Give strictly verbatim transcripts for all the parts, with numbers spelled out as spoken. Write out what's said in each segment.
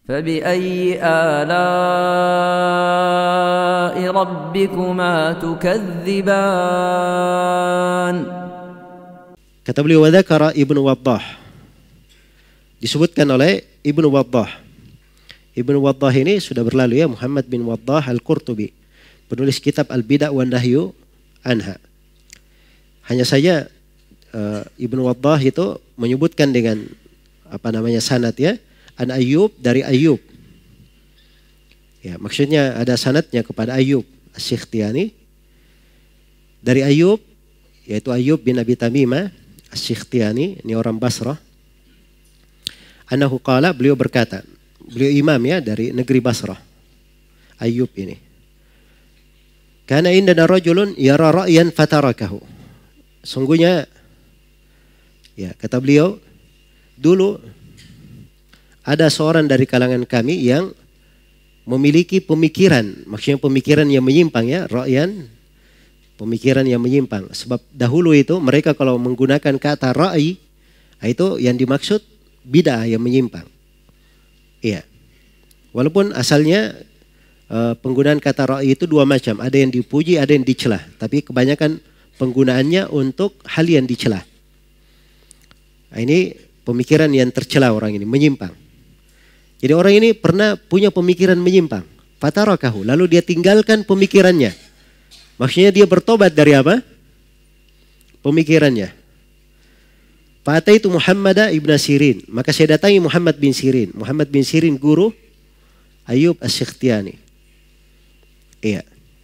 فبأي آلاء ربكما تكذبان. Kata beliau, wa dzakara Ibnu Waddah. Disebutkan oleh Ibnu Waddah. Ibnu Waddah ini sudah berlalu ya, Muhammad bin Waddah Al-Qurtubi, penulis kitab Al-Bid'ah wan Nahyu Anha. Hanya saja uh, Ibnu Waddah itu menyebutkan dengan apa namanya sanad ya, An Ayyub dari Ayyub. Ya, maksudnya ada sanadnya kepada Ayyub As-Sikhtiyani. Dari Ayyub, yaitu Ayyub bin Abi Tamimah As-Sikhtiyani, ini orang Basrah. Annahu qala, beliau berkata, beliau imam ya dari negeri Basrah. Ayyub ini. Kana indana rajulun yara ra'yan fatarakahu. Sungguhnya ya, kata beliau, dulu ada seorang dari kalangan kami yang memiliki pemikiran, maksudnya pemikiran yang menyimpang ya, ra'yan, pemikiran yang menyimpang. Sebab dahulu itu mereka kalau menggunakan kata ra'i, itu yang dimaksud bid'ah yang menyimpang. Iya. Walaupun asalnya uh, penggunaan kata ra'i itu dua macam, ada yang dipuji, ada yang dicela, tapi kebanyakan penggunaannya untuk hal yang dicela. Nah, ini pemikiran yang tercela orang ini, menyimpang. Jadi orang ini pernah punya pemikiran menyimpang. Fatarakahu, lalu dia tinggalkan pemikirannya. Maksudnya dia bertobat dari apa? Pemikirannya. Fa'ataitu Muhammad ibn Sirin. Maka saya datangi Muhammad bin Sirin. Muhammad bin Sirin guru Ayyub As-Sikhtiyani. Iya.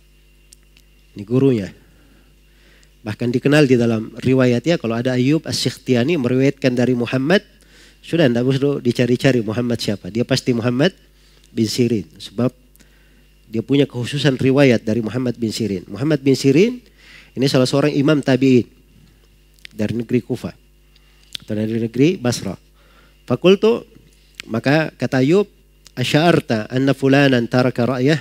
Ini gurunya. Bahkan dikenal di dalam riwayatnya kalau ada Ayyub As-Sikhtiyani meriwayatkan dari Muhammad, sudah tidak perlu dicari-cari Muhammad siapa. Dia pasti Muhammad bin Sirin. Sebab dia punya kekhususan riwayat dari Muhammad bin Sirin. Muhammad bin Sirin ini salah seorang imam tabi'in dari negeri Kufah atau dari negeri Basra. Fakultu, maka kata Ayyub, asya'arta anna fulanan taraka ra'yah.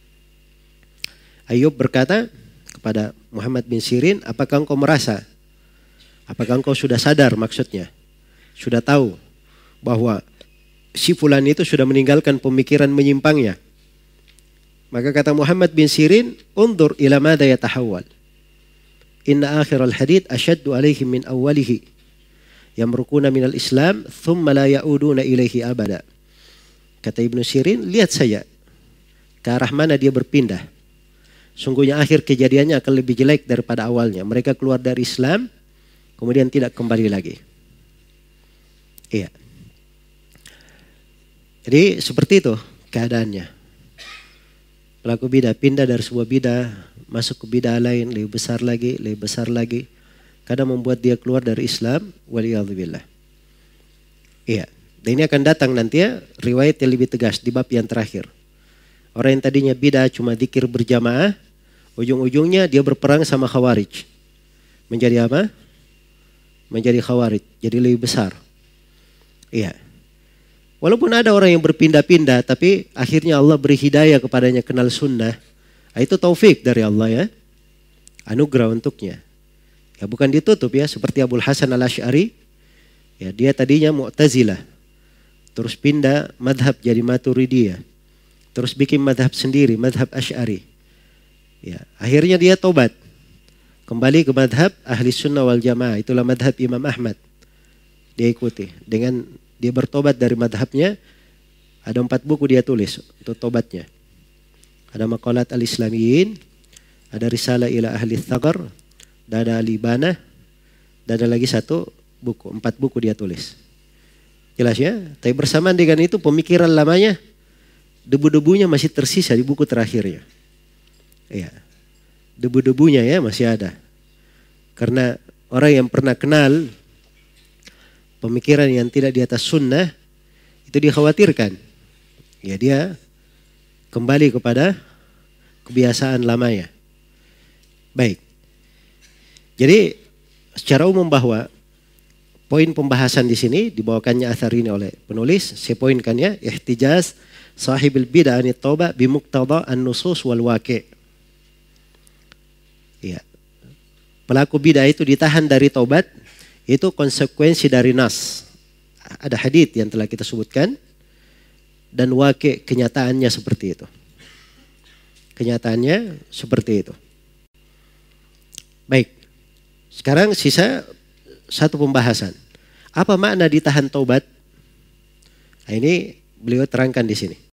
Ayyub berkata kepada Muhammad bin Sirin, apakah engkau merasa, apakah engkau sudah sadar maksudnya, sudah tahu bahwa si fulan itu sudah meninggalkan pemikiran menyimpangnya. Maka kata Muhammad bin Sirin, undur ila madha yatahawwal. Inna akhiral hadith ashaddu alaihim min awwalihi. Yamrukuna minal Islam, thumma la ya'uduna ilaihi abada. Kata Ibnu Sirin, lihat saja ke arah mana dia berpindah. Sungguhnya akhir kejadiannya akan lebih jelek daripada awalnya. Mereka keluar dari Islam, kemudian tidak kembali lagi. Iya. Jadi seperti itu keadaannya. Pelaku bidah pindah dari sebuah bidah masuk ke bidah lain, lebih besar lagi, lebih besar lagi. Kadang membuat dia keluar dari Islam. Waliyadzubillah. Iya. Dan ini akan datang nanti ya riwayat yang lebih tegas di bab yang terakhir. Orang yang tadinya bidah cuma zikir berjamaah, ujung-ujungnya dia berperang sama Khawarij. Menjadi apa? Menjadi Khawarij. Jadi lebih besar. Iya. Walaupun ada orang yang berpindah-pindah, tapi akhirnya Allah beri hidayah kepadanya kenal sunnah. Itu taufik dari Allah ya. Anugerah untuknya. Ya bukan ditutup ya, seperti Abul Hasan Al-Asy'ari. Ya dia tadinya Mu'tazilah. Terus pindah madhab jadi Maturidiyah. Terus bikin madhab sendiri, madhab Asy'ari. Ya, akhirnya dia tobat. Kembali ke madhab Ahli Sunnah wal Jamaah. Itulah madhab Imam Ahmad. Dia ikuti. Dengan dia bertobat dari madhabnya, ada empat buku dia tulis untuk tobatnya. Ada Maqalat al-Islamiyin, ada Risalah ila Ahli Thagar, dan ada Al-Ibanah, dan ada lagi satu buku, empat buku dia tulis. Jelas ya? Tapi bersamaan dengan itu pemikiran lamanya, debu-debunya masih tersisa di buku terakhirnya. Iya. Debu-debunya ya masih ada. Karena orang yang pernah kenal pemikiran yang tidak di atas sunnah itu dikhawatirkan. Ya dia kembali kepada kebiasaan lamanya. Baik. Jadi secara umum bahwa poin pembahasan di sini dibawakannya athar ini oleh penulis. Saya poinkan ya, ihtijaz sahibil bid'ah anit taubah bimuqtada an-nusus wal waqi'. Ya. Pelaku bid'ah itu ditahan dari taubat. Itu konsekuensi dari nas. Ada hadits yang telah kita sebutkan. dan wake kenyataannya seperti itu. Kenyataannya seperti itu. Baik, sekarang sisa satu pembahasan. Apa makna ditahan taubat? Nah, ini beliau terangkan di sini.